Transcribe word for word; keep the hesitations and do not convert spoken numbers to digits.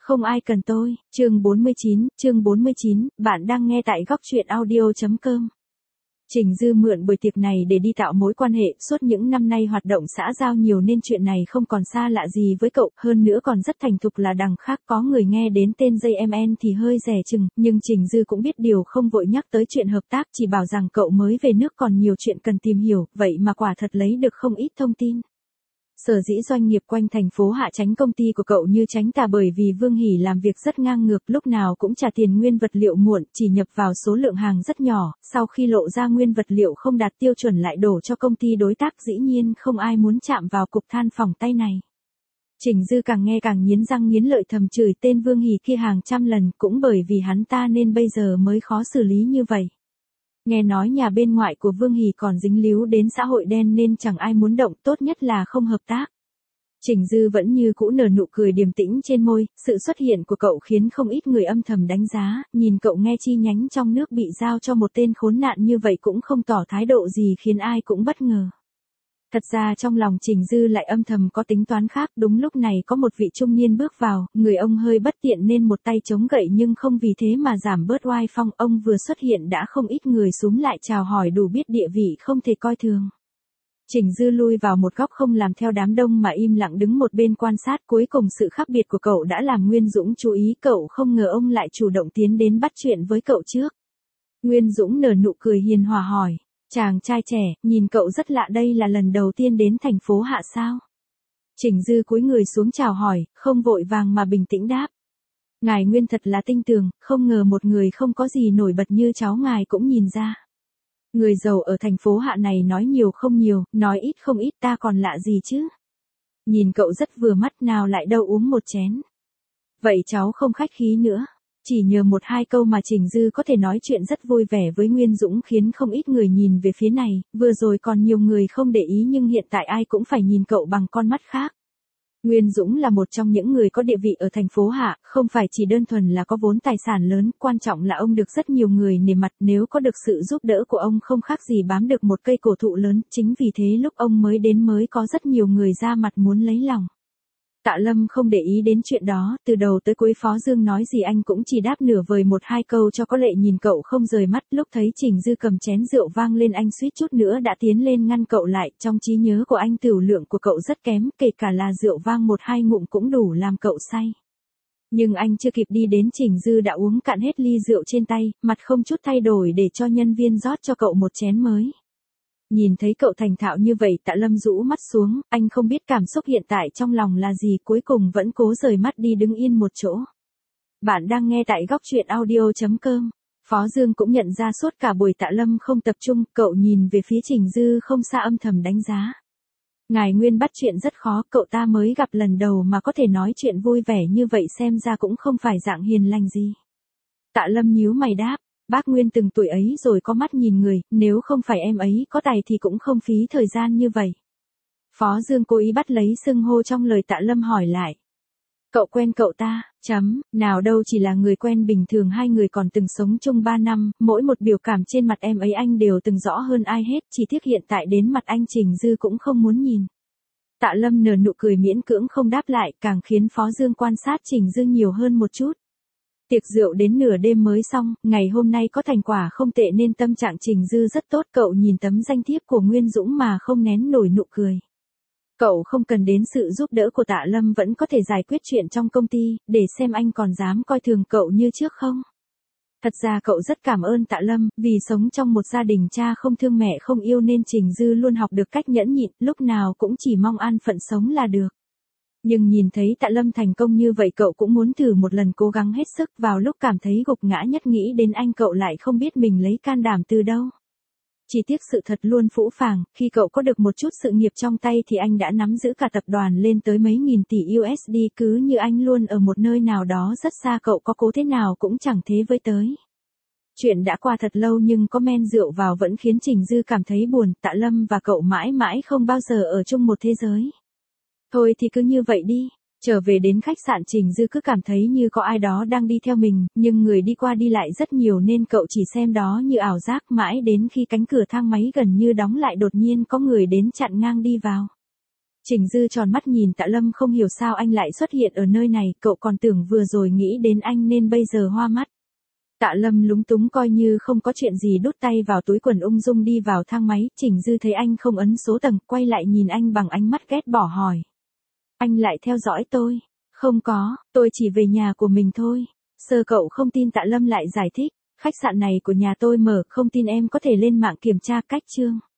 Không ai cần tôi, chương bốn mươi chín, chương bốn mươi chín, bạn đang nghe tại góc truyện audio.com. Trình Dư mượn buổi tiệc này để đi tạo mối quan hệ, suốt những năm nay hoạt động xã giao nhiều nên chuyện này không còn xa lạ gì với cậu, hơn nữa còn rất thành thục là đằng khác có người nghe đến tên gi em en thì hơi dè chừng, nhưng Trình Dư cũng biết điều không vội nhắc tới chuyện hợp tác, chỉ bảo rằng cậu mới về nước còn nhiều chuyện cần tìm hiểu, vậy mà quả thật lấy được không ít thông tin. Sở dĩ doanh nghiệp quanh thành phố Hạ tránh công ty của cậu như tránh tà bởi vì Vương Hỷ làm việc rất ngang ngược, lúc nào cũng trả tiền nguyên vật liệu muộn, chỉ nhập vào số lượng hàng rất nhỏ, sau khi lộ ra nguyên vật liệu không đạt tiêu chuẩn lại đổ cho công ty đối tác, dĩ nhiên không ai muốn chạm vào cục than phỏng tay này. Trình Dư càng nghe càng nghiến răng nghiến lợi thầm chửi tên Vương Hỷ kia hàng trăm lần, cũng bởi vì hắn ta nên bây giờ mới khó xử lý như vậy. Nghe nói nhà bên ngoại của Vương Hỷ còn dính líu đến xã hội đen nên chẳng ai muốn động, tốt nhất là không hợp tác. Trình Dư vẫn như cũ nở nụ cười điềm tĩnh trên môi, sự xuất hiện của cậu khiến không ít người âm thầm đánh giá, nhìn cậu nghe chi nhánh trong nước bị giao cho một tên khốn nạn như vậy cũng không tỏ thái độ gì khiến ai cũng bất ngờ. Thật ra trong lòng Trình Dư lại âm thầm có tính toán khác, đúng lúc này có một vị trung niên bước vào, người ông hơi bất tiện nên một tay chống gậy nhưng không vì thế mà giảm bớt oai phong, ông vừa xuất hiện đã không ít người xúm lại chào hỏi đủ biết địa vị không thể coi thường. Trình Dư lui vào một góc không làm theo đám đông mà im lặng đứng một bên quan sát, cuối cùng sự khác biệt của cậu đã làm Nguyên Dũng chú ý, cậu không ngờ ông lại chủ động tiến đến bắt chuyện với cậu trước. Nguyên Dũng nở nụ cười hiền hòa hỏi. Chàng trai trẻ, nhìn cậu rất lạ, đây là lần đầu tiên đến thành phố Hạ sao? Trình Dư cúi người xuống chào hỏi, không vội vàng mà bình tĩnh đáp. Ngài Nguyên thật là tinh tường, không ngờ một người không có gì nổi bật như cháu ngài cũng nhìn ra. Người giàu ở thành phố Hạ này nói nhiều không nhiều, nói ít không ít, ta còn lạ gì chứ? Nhìn cậu rất vừa mắt, nào lại đâu uống một chén. Vậy cháu không khách khí nữa. Chỉ nhờ một hai câu mà Trình Dư có thể nói chuyện rất vui vẻ với Nguyên Dũng khiến không ít người nhìn về phía này, vừa rồi còn nhiều người không để ý nhưng hiện tại ai cũng phải nhìn cậu bằng con mắt khác. Nguyên Dũng là một trong những người có địa vị ở thành phố Hạ, không phải chỉ đơn thuần là có vốn tài sản lớn, quan trọng là ông được rất nhiều người nể mặt, nếu có được sự giúp đỡ của ông không khác gì bám được một cây cổ thụ lớn, chính vì thế lúc ông mới đến mới có rất nhiều người ra mặt muốn lấy lòng. Tạ Lâm không để ý đến chuyện đó, từ đầu tới cuối Phó Dương nói gì anh cũng chỉ đáp nửa vời một hai câu cho có lệ, nhìn cậu không rời mắt, lúc thấy Trình Dư cầm chén rượu vang lên anh suýt chút nữa đã tiến lên ngăn cậu lại, trong trí nhớ của anh tửu lượng của cậu rất kém, kể cả là rượu vang một hai ngụm cũng đủ làm cậu say. Nhưng anh chưa kịp đi đến Trình Dư đã uống cạn hết ly rượu trên tay, mặt không chút thay đổi để cho nhân viên rót cho cậu một chén mới. Nhìn thấy cậu thành thạo như vậy, Tạ Lâm rũ mắt xuống, anh không biết cảm xúc hiện tại trong lòng là gì, cuối cùng vẫn cố rời mắt đi đứng yên một chỗ. Bạn đang nghe tại góc truyện audio.com. Phó Dương cũng nhận ra suốt cả buổi Tạ Lâm không tập trung, cậu nhìn về phía Trình Dư không xa âm thầm đánh giá. Ngài Nguyên bắt chuyện rất khó, cậu ta mới gặp lần đầu mà có thể nói chuyện vui vẻ như vậy xem ra cũng không phải dạng hiền lành gì. Tạ Lâm nhíu mày đáp. Bác Nguyên từng tuổi ấy rồi có mắt nhìn người, nếu không phải em ấy có tài thì cũng không phí thời gian như vậy. Phó Dương cố ý bắt lấy xưng hô trong lời Tạ Lâm hỏi lại. Cậu quen cậu ta, chấm, nào đâu chỉ là người quen bình thường, hai người còn từng sống chung ba năm, mỗi một biểu cảm trên mặt em ấy anh đều từng rõ hơn ai hết, chỉ tiếc hiện tại đến mặt anh Trình Dư cũng không muốn nhìn. Tạ Lâm nở nụ cười miễn cưỡng không đáp lại, càng khiến Phó Dương quan sát Trình Dư nhiều hơn một chút. Tiệc rượu đến nửa đêm mới xong, ngày hôm nay có thành quả không tệ nên tâm trạng Trình Dư rất tốt, cậu nhìn tấm danh thiếp của Nguyên Dũng mà không nén nổi nụ cười. Cậu không cần đến sự giúp đỡ của Tạ Lâm vẫn có thể giải quyết chuyện trong công ty, để xem anh còn dám coi thường cậu như trước không. Thật ra cậu rất cảm ơn Tạ Lâm, vì sống trong một gia đình cha không thương mẹ không yêu nên Trình Dư luôn học được cách nhẫn nhịn, lúc nào cũng chỉ mong an phận sống là được. Nhưng nhìn thấy Tạ Lâm thành công như vậy cậu cũng muốn thử một lần, cố gắng hết sức, vào lúc cảm thấy gục ngã nhất nghĩ đến anh cậu lại không biết mình lấy can đảm từ đâu. Chỉ tiếc sự thật luôn phũ phàng, khi cậu có được một chút sự nghiệp trong tay thì anh đã nắm giữ cả tập đoàn lên tới mấy nghìn tỷ u ét đê, cứ như anh luôn ở một nơi nào đó rất xa, cậu có cố thế nào cũng chẳng thế với tới. Chuyện đã qua thật lâu nhưng có men rượu vào vẫn khiến Trình Dư cảm thấy buồn, Tạ Lâm và cậu mãi mãi không bao giờ ở chung một thế giới. Thôi thì cứ như vậy đi. Trở về đến khách sạn Trình Dư cứ cảm thấy như có ai đó đang đi theo mình, nhưng người đi qua đi lại rất nhiều nên cậu chỉ xem đó như ảo giác, mãi đến khi cánh cửa thang máy gần như đóng lại đột nhiên có người đến chặn ngang đi vào. Trình Dư tròn mắt nhìn Tạ Lâm, không hiểu sao anh lại xuất hiện ở nơi này, cậu còn tưởng vừa rồi nghĩ đến anh nên bây giờ hoa mắt. Tạ Lâm lúng túng coi như không có chuyện gì, đút tay vào túi quần ung dung đi vào thang máy. Trình Dư thấy anh không ấn số tầng, quay lại nhìn anh bằng ánh mắt ghét bỏ hỏi. Anh lại theo dõi tôi? Không có, tôi chỉ về nhà của mình thôi. Sơ cậu không tin, Tạ Lâm lại giải thích. Khách sạn này của nhà tôi mở, không tin em có thể lên mạng kiểm tra. Cách chương.